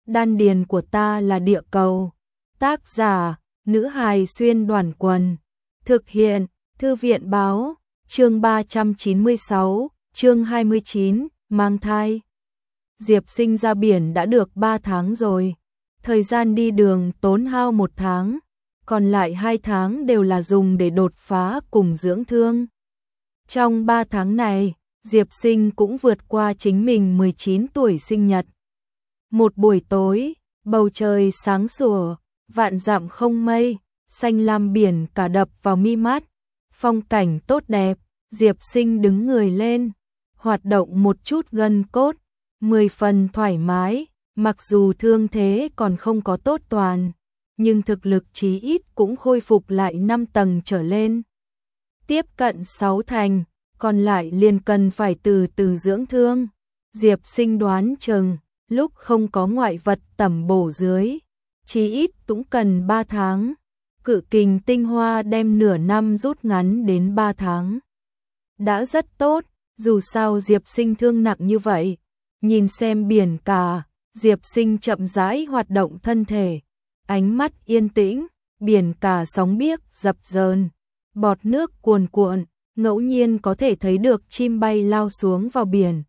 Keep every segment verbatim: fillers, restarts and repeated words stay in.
Đan điền của ta là địa cầu. Tác giả, nữ hài xuyên đoàn quần. Thực hiện, thư viện báo, chương ba trăm chín mươi sáu, chương hai mươi chín, mang thai. Diệp Sinh ra biển đã được ba tháng rồi. Thời gian đi đường tốn hao một tháng, còn lại hai tháng đều là dùng để đột phá cùng dưỡng thương. Trong ba tháng này, Diệp Sinh cũng vượt qua chính mình mười chín tuổi sinh nhật. Một buổi tối, bầu trời sáng sủa, vạn dặm không mây, xanh lam biển cả đập vào mi mắt. Phong cảnh tốt đẹp, Diệp Sinh đứng người lên, hoạt động một chút gân cốt, mười phần thoải mái, mặc dù thương thế còn không có tốt toàn, nhưng thực lực chí ít cũng khôi phục lại năm tầng trở lên. Tiếp cận sáu thành, còn lại liền cần phải từ từ dưỡng thương. Diệp Sinh đoán chừng, lúc không có ngoại vật tẩm bổ dưới, chí ít cũng cần ba tháng. Cự kình tinh hoa đem nửa năm rút ngắn đến ba tháng. Đã rất tốt, dù sao Diệp Sinh thương nặng như vậy. Nhìn xem biển cả, Diệp Sinh chậm rãi hoạt động thân thể. Ánh mắt yên tĩnh, biển cả sóng biếc dập dờn, bọt nước cuồn cuộn, ngẫu nhiên có thể thấy được chim bay lao xuống vào biển.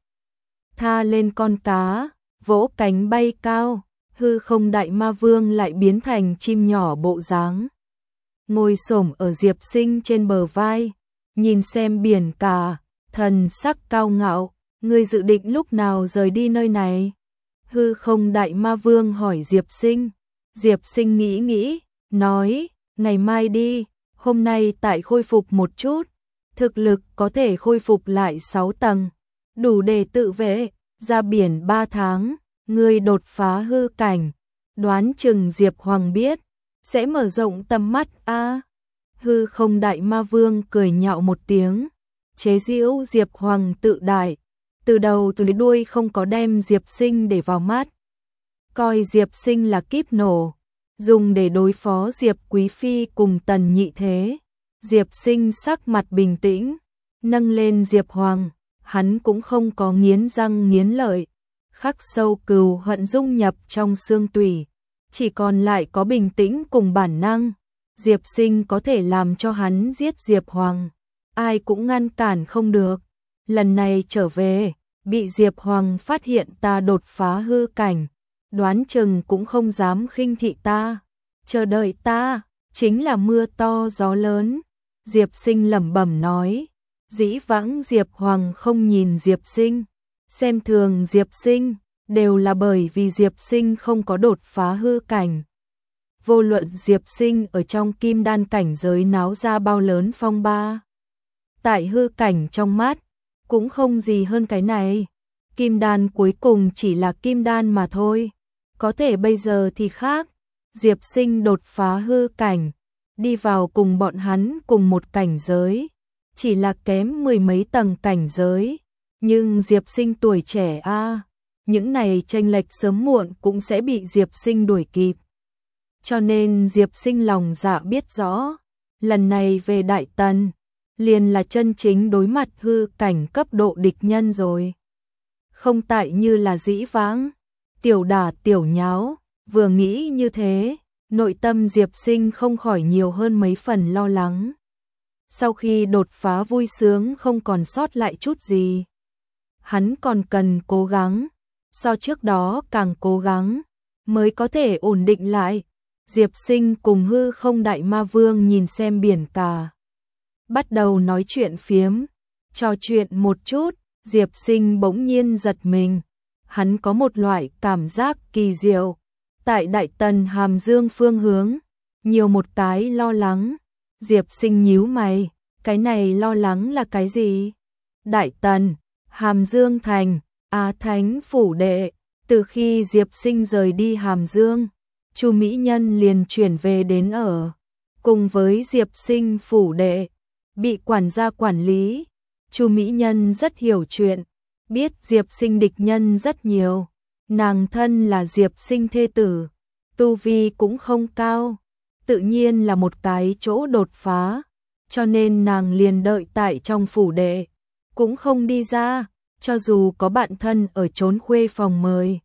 Tha lên con cá, vỗ cánh bay cao, hư không đại ma vương lại biến thành chim nhỏ bộ dáng. Ngồi xổm ở Diệp Sinh trên bờ vai, nhìn xem biển cả, thần sắc cao ngạo, ngươi dự định lúc nào rời đi nơi này? Hư không đại ma vương hỏi Diệp Sinh. Diệp Sinh nghĩ nghĩ, nói, ngày mai đi, hôm nay tại khôi phục một chút, thực lực có thể khôi phục lại sáu tầng, đủ để tự vệ, ra biển ba tháng, ngươi đột phá hư cảnh, đoán chừng Diệp Hoàng biết, sẽ mở rộng tầm mắt a. À, hư không đại ma vương cười nhạo một tiếng, chế giễu Diệp Hoàng tự đại, từ đầu từ đến đuôi không có đem Diệp Sinh để vào mắt, coi Diệp Sinh là kíp nổ, dùng để đối phó Diệp Quý Phi cùng Tần Nhị Thế. Diệp Sinh sắc mặt bình tĩnh, nâng lên Diệp Hoàng, hắn cũng không có nghiến răng nghiến lợi, khắc sâu cừu hận dung nhập trong xương tủy, chỉ còn lại có bình tĩnh cùng bản năng. Diệp Sinh có thể làm cho hắn giết Diệp Hoàng, ai cũng ngăn cản không được. Lần này trở về, bị Diệp Hoàng phát hiện ta đột phá hư cảnh, đoán chừng cũng không dám khinh thị ta, chờ đợi ta chính là mưa to gió lớn. Diệp Sinh lẩm bẩm nói, dĩ vãng Diệp Hoàng không nhìn Diệp Sinh, xem thường Diệp Sinh, đều là bởi vì Diệp Sinh không có đột phá hư cảnh. Vô luận Diệp Sinh ở trong kim đan cảnh giới náo ra bao lớn phong ba, tại hư cảnh trong mắt, cũng không gì hơn cái này. Kim đan cuối cùng chỉ là kim đan mà thôi, có thể bây giờ thì khác. Diệp Sinh đột phá hư cảnh, đi vào cùng bọn hắn cùng một cảnh giới, chỉ là kém mười mấy tầng cảnh giới, nhưng Diệp Sinh tuổi trẻ a, à, những này chênh lệch sớm muộn cũng sẽ bị Diệp Sinh đuổi kịp. Cho nên Diệp Sinh lòng dạ biết rõ, lần này về Đại Tần, liền là chân chính đối mặt hư cảnh cấp độ địch nhân rồi. Không tại như là dĩ vãng, tiểu đả tiểu nháo, vừa nghĩ như thế, nội tâm Diệp Sinh không khỏi nhiều hơn mấy phần lo lắng. Sau khi đột phá vui sướng không còn sót lại chút gì, hắn còn cần cố gắng, so trước đó càng cố gắng, mới có thể ổn định lại. Diệp Sinh cùng hư không đại ma vương nhìn xem biển cả, bắt đầu nói chuyện phiếm, trò chuyện một chút. Diệp Sinh bỗng nhiên giật mình, hắn có một loại cảm giác kỳ diệu, tại Đại Tần Hàm Dương phương hướng, nhiều một cái lo lắng. Diệp Sinh nhíu mày, cái này lo lắng là cái gì? Đại Tần, Hàm Dương thành, Á Thánh phủ đệ, từ khi Diệp Sinh rời đi Hàm Dương, Chu Mỹ Nhân liền chuyển về đến ở, cùng với Diệp Sinh phủ đệ, bị quản gia quản lý. Chu Mỹ Nhân rất hiểu chuyện, biết Diệp Sinh địch nhân rất nhiều, nàng thân là Diệp Sinh thê tử, tu vi cũng không cao, tự nhiên là một cái chỗ đột phá, cho nên nàng liền đợi tại trong phủ đệ, cũng không đi ra, cho dù có bạn thân ở trốn khuê phòng mời,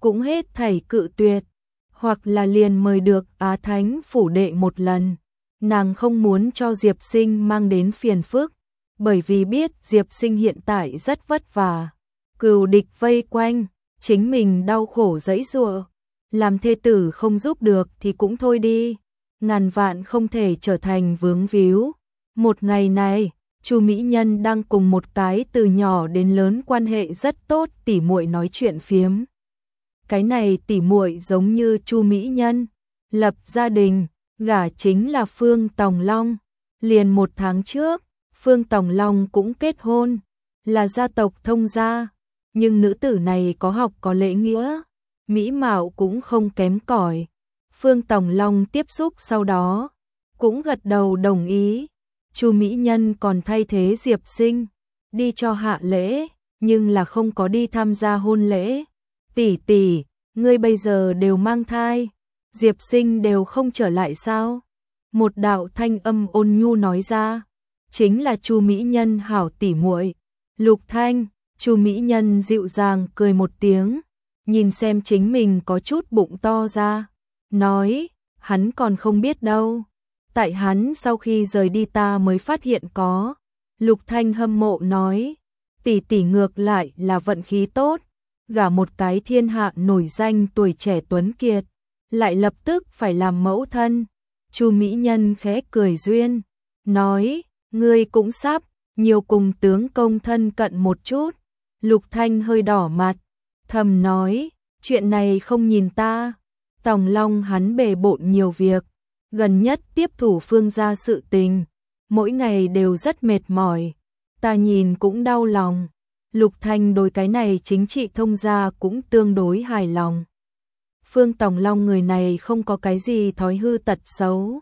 cũng hết thảy cự tuyệt, hoặc là liền mời được Á Thánh phủ đệ một lần. Nàng không muốn cho Diệp Sinh mang đến phiền phức, bởi vì biết Diệp Sinh hiện tại rất vất vả, cừu địch vây quanh, chính mình đau khổ giãy giụa, làm thê tử không giúp được thì cũng thôi đi, ngàn vạn không thể trở thành vướng víu. Một ngày này, Chu Mỹ Nhân đang cùng một cái từ nhỏ đến lớn quan hệ rất tốt tỉ muội nói chuyện phiếm. Cái này tỉ muội giống như Chu Mỹ Nhân, lập gia đình, gả chính là Phương Tòng Long. Liền một tháng trước, Phương Tòng Long cũng kết hôn, là gia tộc thông gia, nhưng nữ tử này có học có lễ nghĩa, mỹ mạo cũng không kém cỏi. Phương Tòng Long tiếp xúc sau đó, cũng gật đầu đồng ý. Chu Mỹ Nhân còn thay thế Diệp Sinh, đi cho hạ lễ, nhưng là không có đi tham gia hôn lễ. Tỷ tỷ, ngươi bây giờ đều mang thai, Diệp Sinh đều không trở lại sao? Một đạo thanh âm ôn nhu nói ra, chính là Chu Mỹ Nhân hảo tỷ muội, Lục Thanh. Chu Mỹ Nhân dịu dàng cười một tiếng, nhìn xem chính mình có chút bụng to ra, nói, hắn còn không biết đâu. Tại hắn sau khi rời đi ta mới phát hiện có. Lục Thanh hâm mộ nói, tỷ tỷ ngược lại là vận khí tốt, gả một cái thiên hạ nổi danh tuổi trẻ tuấn kiệt, lại lập tức phải làm mẫu thân. Chu Mỹ Nhân khẽ cười duyên, nói, ngươi cũng sắp, nhiều cùng tướng công thân cận một chút. Lục Thanh hơi đỏ mặt, thầm nói, chuyện này không nhìn ta. Tòng Long hắn bề bộn nhiều việc, gần nhất tiếp thủ Phương gia sự tình, mỗi ngày đều rất mệt mỏi, ta nhìn cũng đau lòng. Lục Thanh đối cái này chính trị thông gia cũng tương đối hài lòng. Phương Tòng Long người này không có cái gì thói hư tật xấu.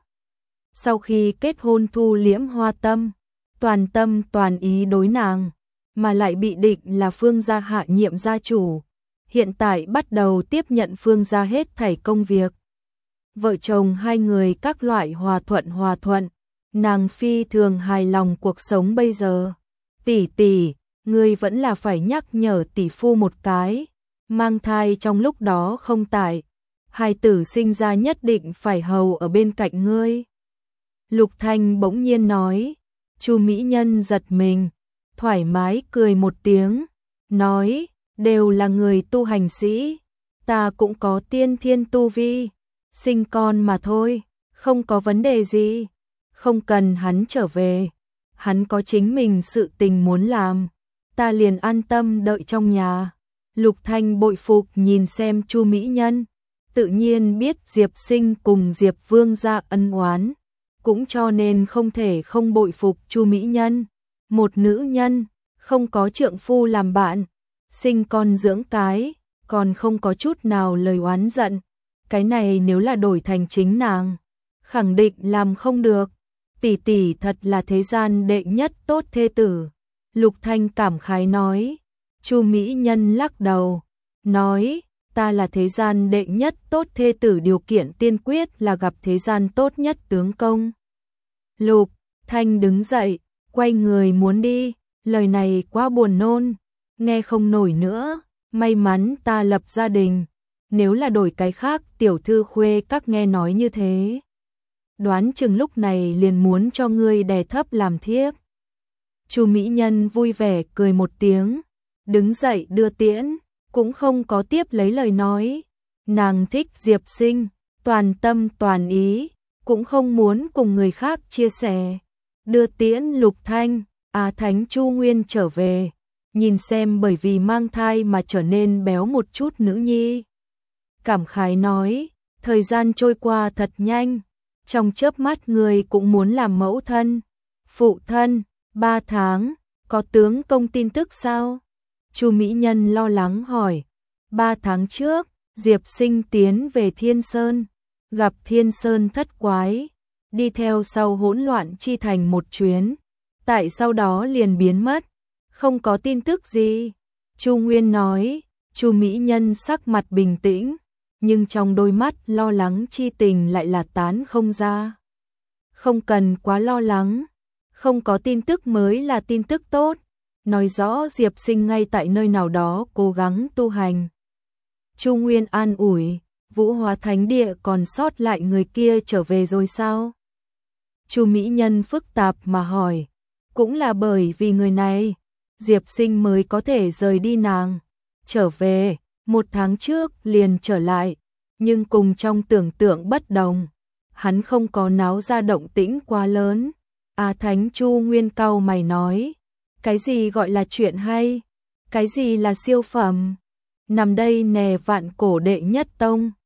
Sau khi kết hôn thu liễm hoa tâm, toàn tâm toàn ý đối nàng, mà lại bị định là Phương gia hạ nhiệm gia chủ, hiện tại bắt đầu tiếp nhận Phương gia hết thảy công việc. Vợ chồng hai người các loại hòa thuận hòa thuận, nàng phi thường hài lòng cuộc sống bây giờ. Tỷ tỷ, ngươi vẫn là phải nhắc nhở tỷ phu một cái, mang thai trong lúc đó không tại, hài tử sinh ra nhất định phải hầu ở bên cạnh ngươi. Lục Thanh bỗng nhiên nói. Chu Mỹ Nhân giật mình, thoải mái cười một tiếng, nói, đều là người tu hành sĩ, ta cũng có tiên thiên tu vi, sinh con mà thôi, không có vấn đề gì, không cần hắn trở về, hắn có chính mình sự tình muốn làm, ta liền an tâm đợi trong nhà. Lục Thanh bội phục nhìn xem Chu Mỹ Nhân, tự nhiên biết Diệp Sinh cùng Diệp Vương gia ân oán, cũng cho nên không thể không bội phục Chu Mỹ Nhân, một nữ nhân, không có trượng phu làm bạn, sinh con dưỡng cái, còn không có chút nào lời oán giận. Cái này nếu là đổi thành chính nàng, khẳng định làm không được. Tỷ tỷ thật là thế gian đệ nhất tốt thê tử. Lục Thanh cảm khái nói. Chu Mỹ Nhân lắc đầu, nói, ta là thế gian đệ nhất tốt thê tử, điều kiện tiên quyết là gặp thế gian tốt nhất tướng công. Lục Thanh đứng dậy, quay người muốn đi, lời này quá buồn nôn, nghe không nổi nữa, may mắn ta lập gia đình, nếu là đổi cái khác tiểu thư khuê các nghe nói như thế, đoán chừng lúc này liền muốn cho ngươi đè thấp làm thiếp. Chu Mỹ Nhân vui vẻ cười một tiếng, đứng dậy đưa tiễn, cũng không có tiếp lấy lời nói. Nàng thích Diệp Sinh, toàn tâm toàn ý, cũng không muốn cùng người khác chia sẻ. Đưa tiễn Lục Thanh, Á Thánh Chu Nguyên trở về, nhìn xem bởi vì mang thai mà trở nên béo một chút nữ nhi. Cảm khái nói, thời gian trôi qua thật nhanh, trong chớp mắt người cũng muốn làm mẫu thân. Phụ thân, ba tháng, có tướng công tin tức sao? Chu Mỹ Nhân lo lắng hỏi. Ba tháng trước, Diệp Sinh tiến về Thiên Sơn, gặp Thiên Sơn thất quái, đi theo sau hỗn loạn chi thành một chuyến, tại sau đó liền biến mất, không có tin tức gì. Chu Nguyên nói. Chu Mỹ Nhân sắc mặt bình tĩnh, nhưng trong đôi mắt lo lắng chi tình lại là tán không ra. Không cần quá lo lắng, không có tin tức mới là tin tức tốt, nói rõ Diệp Sinh ngay tại nơi nào đó cố gắng tu hành. Chu Nguyên an ủi, Vũ Hóa Thánh Địa còn sót lại người kia trở về rồi sao? Chu Mỹ Nhân phức tạp mà hỏi, cũng là bởi vì người này, Diệp Sinh mới có thể rời đi nàng, trở về, một tháng trước liền trở lại, nhưng cùng trong tưởng tượng bất đồng, hắn không có náo ra động tĩnh quá lớn. A Thánh Chu Nguyên cau mày nói, cái gì gọi là chuyện hay, cái gì là siêu phẩm, nằm đây nè vạn cổ đệ nhất tông,